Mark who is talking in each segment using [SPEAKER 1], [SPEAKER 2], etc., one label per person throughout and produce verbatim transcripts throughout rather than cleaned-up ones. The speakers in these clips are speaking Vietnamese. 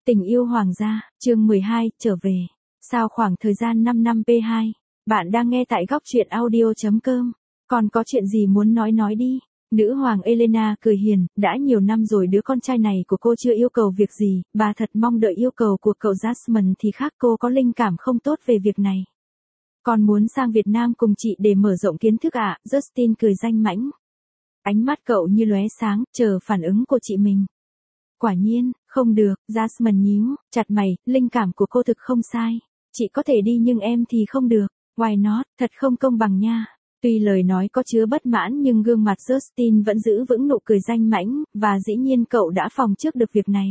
[SPEAKER 1] Tình yêu hoàng gia, chương mười hai, trở về. Sau khoảng thời gian năm năm P hai, bạn đang nghe tại góc truyện audio chấm com. Còn có chuyện gì muốn nói nói đi. Nữ hoàng Elena cười hiền, đã nhiều năm rồi đứa con trai này của cô chưa yêu cầu việc gì, bà thật mong đợi yêu cầu của cậu Jasmine thì khác, cô có linh cảm không tốt về việc này. Con muốn sang Việt Nam cùng chị để mở rộng kiến thức ạ, à? Justin cười danh mãnh. Ánh mắt cậu như lóe sáng, chờ phản ứng của chị mình. Quả nhiên, không được, Jasmine nhíu chặt mày, linh cảm của cô thực không sai. Chị có thể đi nhưng em thì không được. Why not, thật không công bằng nha. Tuy lời nói có chứa bất mãn nhưng gương mặt Justin vẫn giữ vững nụ cười danh mãnh, và dĩ nhiên cậu đã phòng trước được việc này.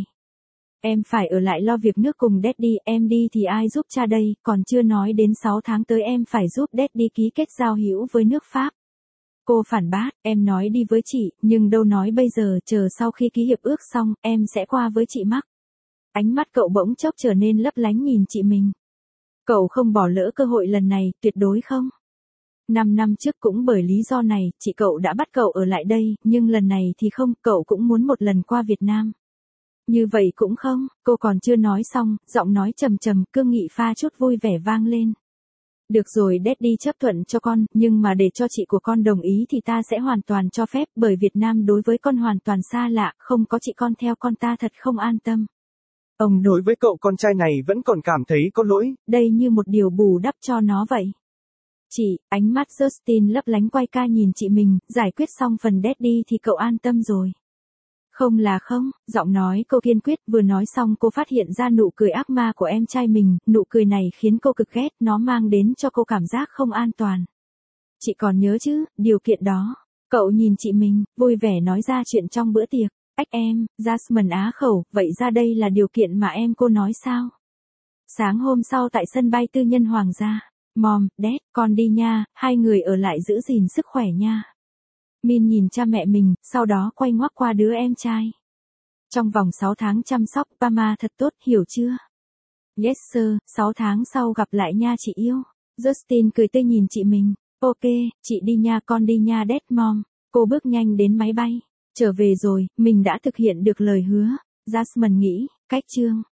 [SPEAKER 1] Em phải ở lại lo việc nước cùng Daddy, em đi thì ai giúp cha đây, còn chưa nói đến sáu tháng tới em phải giúp Daddy ký kết giao hữu với nước Pháp. Cô phản bác, em nói đi với chị, nhưng đâu nói bây giờ, chờ sau khi ký hiệp ước xong, em sẽ qua với chị Mark. Ánh mắt cậu bỗng chốc trở nên lấp lánh nhìn chị mình. Cậu không bỏ lỡ cơ hội lần này, tuyệt đối không. Năm năm trước cũng bởi lý do này, chị cậu đã bắt cậu ở lại đây, nhưng lần này thì không, cậu cũng muốn một lần qua Việt Nam. Như vậy cũng không, cô còn chưa nói xong, giọng nói trầm trầm, cương nghị pha chút vui vẻ vang lên. Được rồi, Daddy chấp thuận cho con, nhưng mà để cho chị của con đồng ý thì ta sẽ hoàn toàn cho phép, bởi Việt Nam đối với con hoàn toàn xa lạ, không có chị con theo con ta thật không an tâm.
[SPEAKER 2] Ông đối với cậu con trai này vẫn còn cảm thấy có lỗi.
[SPEAKER 1] Đây như một điều bù đắp cho nó vậy. Chị, ánh mắt Justin lấp lánh quay ca nhìn chị mình, giải quyết xong phần Daddy thì cậu an tâm rồi. Không là không, giọng nói cô kiên quyết, vừa nói xong cô phát hiện ra nụ cười ác ma của em trai mình, nụ cười này khiến cô cực ghét, nó mang đến cho cô cảm giác không an toàn. Chị còn nhớ chứ, điều kiện đó. Cậu nhìn chị mình, vui vẻ nói ra chuyện trong bữa tiệc. Ách em, Jasmine á khẩu, vậy ra đây là điều kiện mà em cô nói sao? Sáng hôm sau tại sân bay tư nhân hoàng gia, Mom, Dad, con đi nha, hai người ở lại giữ gìn sức khỏe nha. Min nhìn cha mẹ mình, sau đó quay ngoắt qua đứa em trai. Trong vòng sáu tháng chăm sóc Pama thật tốt, hiểu chưa? Yes sir, sáu tháng sau gặp lại nha chị yêu. Justin cười tươi nhìn chị mình. Ok, chị đi nha, con đi nha Dad Mom. Cô bước nhanh đến máy bay. Trở về rồi, mình đã thực hiện được lời hứa. Jasmine nghĩ, cách chương.